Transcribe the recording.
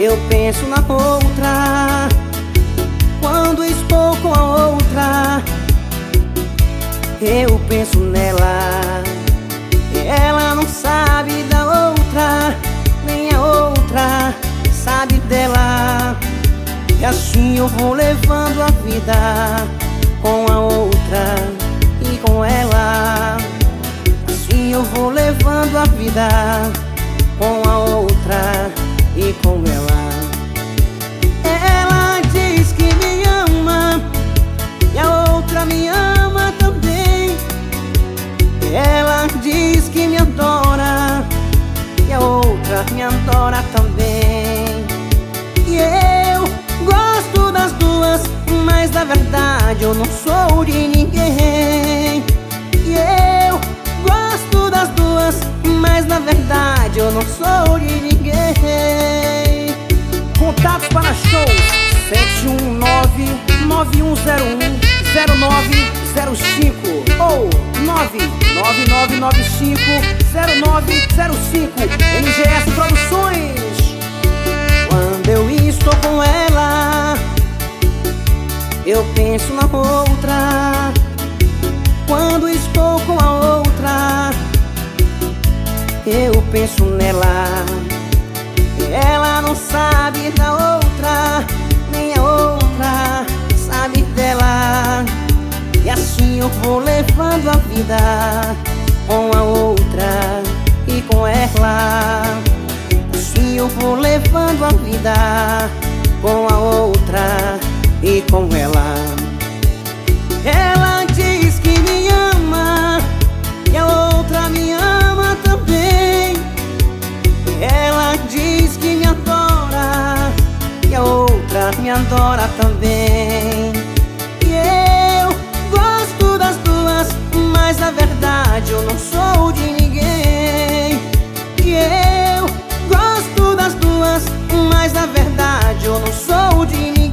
Eu penso na outra quando estou com a outra. Eu penso nela e ela não sabe da outra, nem a outra sabe dela. E assim eu vou levando a vida com a outra e com ela. Assim eu vou levando a vida com a outra e com ela. Ela diz que me ama e a outra me ama também. Ela diz que me adora e a outra me adora também. E eu gosto das duas, mas na verdade eu não sou de ninguém. E eu gosto das duas, mas na verdade eu não sou de ninguém. Contatos para shows 719-9101-0905 ou 99995-0905. MGS Produções. Quando eu estou com ela, eu penso na outra. Quando estou com a outra, eu penso nela. Ela não sabe da outra, nem a outra sabe dela. E assim eu vou levando a vida com a outra e com ela. Assim eu vou levando a vida com a outra e com ela. Ela diz que me ama e a outra me ama também. Ela diz que me adora e a outra me adora também. E eu gosto das duas, mas na verdade eu não sou de ninguém. E eu gosto das duas, mas na verdade eu não sou de ninguém.